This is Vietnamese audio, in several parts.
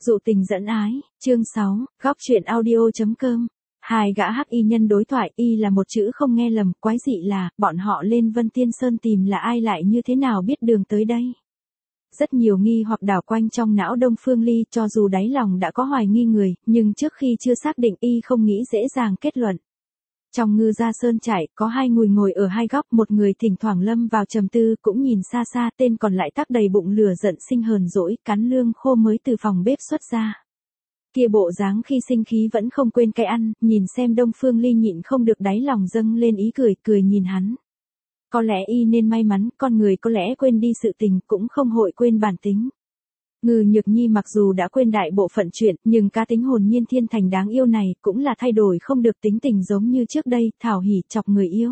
Dụ tình dẫn ái, chương 6, góc truyện audio.com. Hai gã hắc y nhân đối thoại, y là một chữ không nghe lầm, quái dị là, bọn họ lên Vân Tiên Sơn tìm là ai lại như thế nào biết đường tới đây. Rất nhiều nghi hoặc đảo quanh trong não Đông Phương Ly, cho dù đáy lòng đã có hoài nghi người, nhưng trước khi chưa xác định y không nghĩ dễ dàng kết luận. Trong Ngư Gia Sơn trại, có hai người ngồi ở hai góc, một người thỉnh thoảng lâm vào trầm tư, cũng nhìn xa xa, tên còn lại tắc đầy bụng lửa giận sinh hờn dỗi, cắn lương khô mới từ phòng bếp xuất ra. Kia bộ dáng khi sinh khí vẫn không quên cái ăn, nhìn xem Đông Phương Ly nhịn không được đáy lòng dâng lên ý cười, cười nhìn hắn. Có lẽ y nên may mắn, con người có lẽ quên đi sự tình, cũng không hội quên bản tính. Ngư Nhược Nhi mặc dù đã quên đại bộ phận chuyện, nhưng cá tính hồn nhiên thiên thành đáng yêu này cũng là thay đổi không được tính tình giống như trước đây, thảo hỉ chọc người yêu.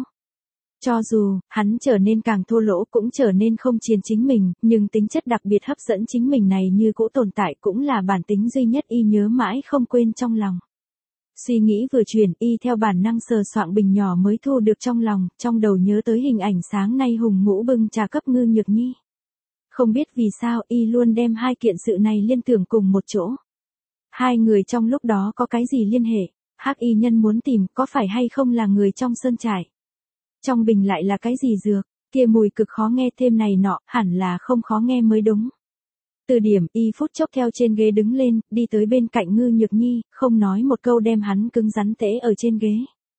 Cho dù, hắn trở nên càng thô lỗ cũng trở nên không chiến chính mình, nhưng tính chất đặc biệt hấp dẫn chính mình này như cũ tồn tại cũng là bản tính duy nhất y nhớ mãi không quên trong lòng. Suy nghĩ vừa chuyển, y theo bản năng sờ soạng bình nhỏ mới thu được trong lòng, trong đầu nhớ tới hình ảnh sáng nay Hùng Ngũ bưng trà cấp Ngư Nhược Nhi. Không biết vì sao y luôn đem hai kiện sự này liên tưởng cùng một chỗ. Hai người trong lúc đó có cái gì liên hệ, hắc y nhân muốn tìm có phải hay không là người trong sơn trại. Trong bình lại là cái gì dược, kia mùi cực khó nghe thêm này nọ, hẳn là không khó nghe mới đúng. Từ điểm y phút chốc theo trên ghế đứng lên, đi tới bên cạnh Ngư Nhược Nhi, không nói một câu đem hắn cứng rắn tễ ở trên ghế.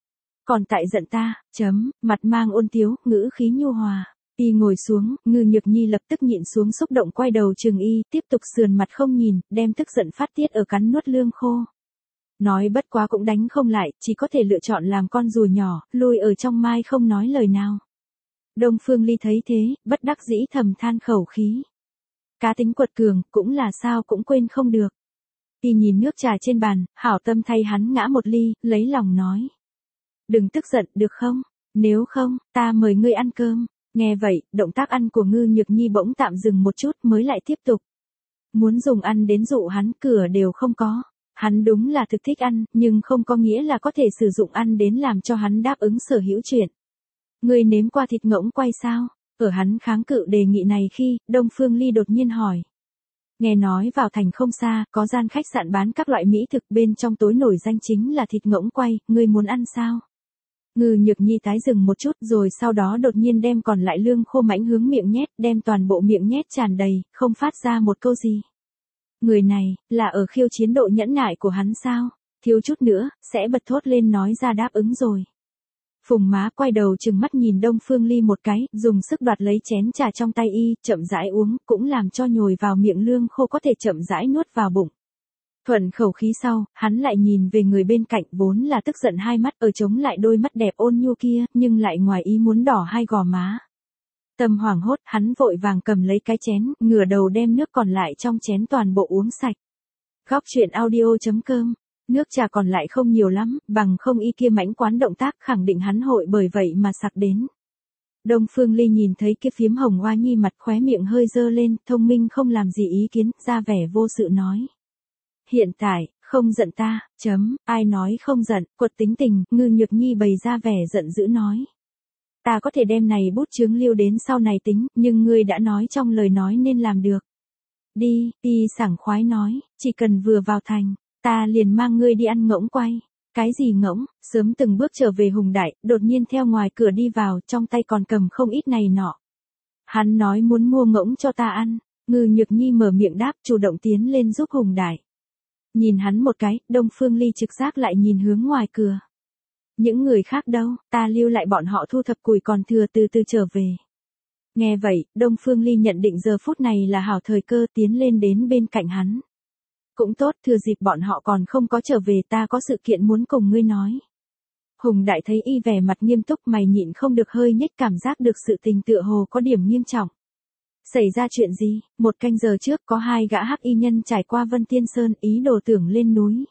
Còn tại giận ta, mặt mang ôn tiếu, ngữ khí nhu hòa. Y ngồi xuống, Ngư Nhược Nhi lập tức nhịn xuống xúc động quay đầu chừng y, tiếp tục sườn mặt không nhìn, đem tức giận phát tiết ở cắn nuốt lương khô. Nói bất quá cũng đánh không lại, chỉ có thể lựa chọn làm con rùa nhỏ, lùi ở trong mai không nói lời nào. Đông Phương Ly thấy thế, bất đắc dĩ thầm than khẩu khí. Cá tính quật cường, cũng là sao cũng quên không được. Y nhìn nước trà trên bàn, hảo tâm thay hắn ngã một ly, lấy lòng nói. Đừng tức giận, được không? Nếu không, ta mời ngươi ăn cơm. Nghe vậy, động tác ăn của Ngư Nhược Nhi bỗng tạm dừng một chút mới lại tiếp tục. Muốn dùng ăn đến dụ hắn cửa đều không có. Hắn đúng là thực thích ăn, nhưng không có nghĩa là có thể sử dụng ăn đến làm cho hắn đáp ứng sở hữu chuyện. Ngươi nếm qua thịt ngỗng quay sao? Ở hắn kháng cự đề nghị này khi, Đông Phương Ly đột nhiên hỏi. Nghe nói vào thành không xa, có gian khách sạn bán các loại mỹ thực bên trong tối nổi danh chính là thịt ngỗng quay, ngươi muốn ăn sao? Ngư Nhược Nhi tái dừng một chút rồi sau đó đột nhiên đem còn lại lương khô mãnh hướng miệng nhét, đem toàn bộ miệng nhét tràn đầy, không phát ra một câu gì. Người này, là ở khiêu chiến độ nhẫn nại của hắn sao? Thiếu chút nữa, sẽ bật thốt lên nói ra đáp ứng rồi. Phùng Má quay đầu trừng mắt nhìn Đông Phương Ly một cái, dùng sức đoạt lấy chén trà trong tay y, chậm rãi uống, cũng làm cho nhồi vào miệng lương khô có thể chậm rãi nuốt vào bụng. Thuận khẩu khí sau, hắn lại nhìn về người bên cạnh vốn là tức giận hai mắt ở chống lại đôi mắt đẹp ôn nhu kia, nhưng lại ngoài ý muốn đỏ hai gò má. Tâm hoảng hốt, hắn vội vàng cầm lấy cái chén, ngửa đầu đem nước còn lại trong chén toàn bộ uống sạch. Góc truyện audio.com. Nước trà còn lại không nhiều lắm, bằng không y kia mãnh quán động tác khẳng định hắn hội bởi vậy mà sặc đến. Đông Phương Ly nhìn thấy kia phiếm hồng hoa nhi mặt khóe miệng hơi dơ lên, thông minh không làm gì ý kiến, ra vẻ vô sự nói. Hiện tại, không giận ta, ai nói không giận, quật tính tình, Ngư Nhược Nhi bày ra vẻ giận dữ nói. Ta có thể đem này bút chướng lưu đến sau này tính, nhưng ngươi đã nói trong lời nói nên làm được. Đi, y sảng khoái nói, chỉ cần vừa vào thành, ta liền mang ngươi đi ăn ngỗng quay. Cái gì ngỗng? Sớm từng bước trở về Hùng Đại, đột nhiên theo ngoài cửa đi vào, trong tay còn cầm không ít này nọ. Hắn nói muốn mua ngỗng cho ta ăn, Ngư Nhược Nhi mở miệng đáp, chủ động tiến lên giúp Hùng Đại. Nhìn hắn một cái, Đông Phương Ly trực giác lại nhìn hướng ngoài cửa. Những người khác đâu, ta lưu lại bọn họ thu thập củi còn thừa từ từ trở về. Nghe vậy, Đông Phương Ly nhận định giờ phút này là hảo thời cơ tiến lên đến bên cạnh hắn. Cũng tốt, thừa dịp bọn họ còn không có trở về ta có sự kiện muốn cùng ngươi nói. Hùng Đại thấy y vẻ mặt nghiêm túc mày nhịn không được hơi nhếch cảm giác được sự tình tựa hồ có điểm nghiêm trọng. Xảy ra chuyện gì? Một canh giờ trước có hai gã hắc y nhân trải qua Vân Tiên Sơn ý đồ tưởng lên núi.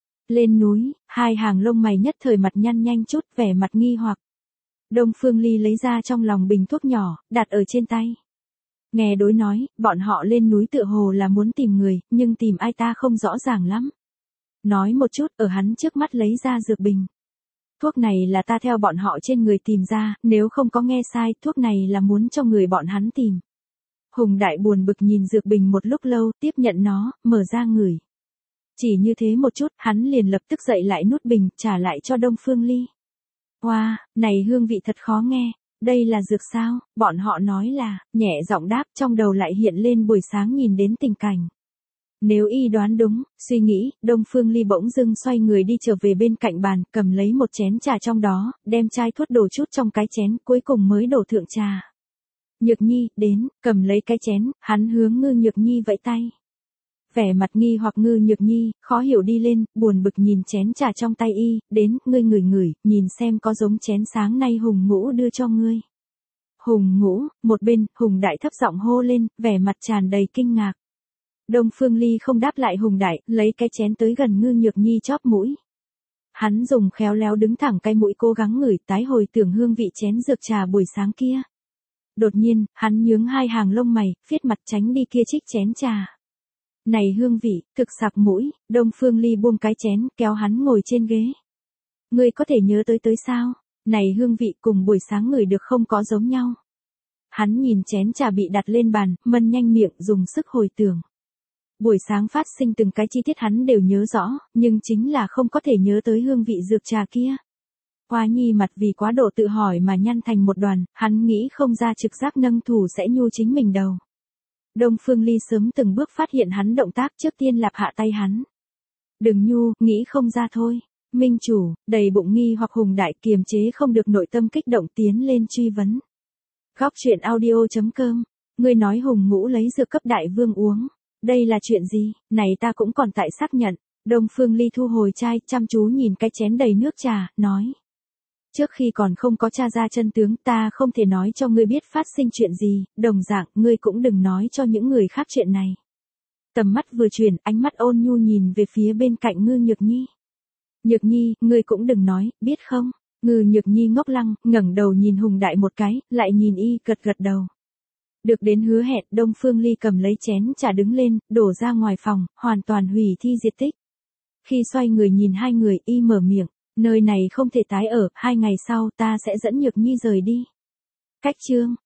Lên núi, hai hàng lông mày nhất thời mặt nhăn nhanh chút vẻ mặt nghi hoặc. Đông Phương Ly lấy ra trong lòng bình thuốc nhỏ, đặt ở trên tay. Nghe đối nói, bọn họ lên núi tựa hồ là muốn tìm người, nhưng tìm ai ta không rõ ràng lắm. Nói một chút, ở hắn trước mắt lấy ra dược bình. Thuốc này là ta theo bọn họ trên người tìm ra, nếu không có nghe sai, thuốc này là muốn cho người bọn hắn tìm. Hùng Đại buồn bực nhìn dược bình một lúc lâu, tiếp nhận nó, mở ra ngửi. Chỉ như thế một chút, hắn liền lập tức dậy lại nút bình, trả lại cho Đông Phương Ly. Wow, này hương vị thật khó nghe, đây là dược sao, bọn họ nói là, nhẹ giọng đáp, trong đầu lại hiện lên buổi sáng nhìn đến tình cảnh. Nếu y đoán đúng, suy nghĩ, Đông Phương Ly bỗng dưng xoay người đi trở về bên cạnh bàn, cầm lấy một chén trà trong đó, đem chai thuốc đổ chút trong cái chén, cuối cùng mới đổ thượng trà. Nhược Nhi, đến, cầm lấy cái chén, hắn hướng Ngư Nhược Nhi vẫy tay. Vẻ mặt nghi hoặc Ngư Nhược Nhi, khó hiểu đi lên, buồn bực nhìn chén trà trong tay y, đến, ngươi ngửi ngửi, nhìn xem có giống chén sáng nay Hùng Ngũ đưa cho ngươi. Hùng Ngũ, một bên, Hùng Đại thấp giọng hô lên, vẻ mặt tràn đầy kinh ngạc. Đông Phương Ly không đáp lại Hùng Đại, lấy cái chén tới gần Ngư Nhược Nhi chóp mũi. Hắn dùng khéo léo đứng thẳng cái mũi cố gắng ngửi tái hồi tưởng hương vị chén dược trà buổi sáng kia. Đột nhiên, hắn nhướng hai hàng lông mày, phiết mặt tránh đi kia trích chén trà. Này hương vị, thực sặc mũi, Đông Phương Ly buông cái chén, kéo hắn ngồi trên ghế. Ngươi có thể nhớ tới sao? Này hương vị cùng buổi sáng ngửi được không có giống nhau. Hắn nhìn chén trà bị đặt lên bàn, mân nhanh miệng dùng sức hồi tưởng. Buổi sáng phát sinh từng cái chi tiết hắn đều nhớ rõ, nhưng chính là không có thể nhớ tới hương vị dược trà kia. Hoa Nhi mặt vì quá độ tự hỏi mà nhăn thành một đoàn, hắn nghĩ không ra trực giác nâng thủ sẽ nhu chính mình đầu. Đông Phương Ly sớm từng bước phát hiện hắn động tác trước tiên lạp hạ tay hắn. Đừng nhu, nghĩ không ra thôi. Minh chủ, đầy bụng nghi hoặc Hùng Đại kiềm chế không được nội tâm kích động tiến lên truy vấn. Góc truyện audio.com, ngươi nói Hùng Ngũ lấy dược cấp đại vương uống. Đây là chuyện gì, này ta cũng còn tại xác nhận. Đông Phương Ly thu hồi chai, chăm chú nhìn cái chén đầy nước trà, nói. Trước khi còn không có tra ra chân tướng ta không thể nói cho ngươi biết phát sinh chuyện gì, đồng dạng ngươi cũng đừng nói cho những người khác chuyện này. Tầm mắt vừa chuyển, ánh mắt ôn nhu nhìn về phía bên cạnh Ngư Nhược Nhi. Nhược Nhi, ngươi cũng đừng nói, biết không? Ngư Nhược Nhi ngốc lăng, ngẩng đầu nhìn Hùng Đại một cái, lại nhìn y gật gật đầu. Được đến hứa hẹn, Đông Phương Ly cầm lấy chén trà đứng lên, đổ ra ngoài phòng, hoàn toàn hủy thi diệt tích. Khi xoay người nhìn hai người, y mở miệng, nơi này không thể tái ở, 2 ngày sau ta sẽ dẫn Nhược Nhi rời đi. Cách chương.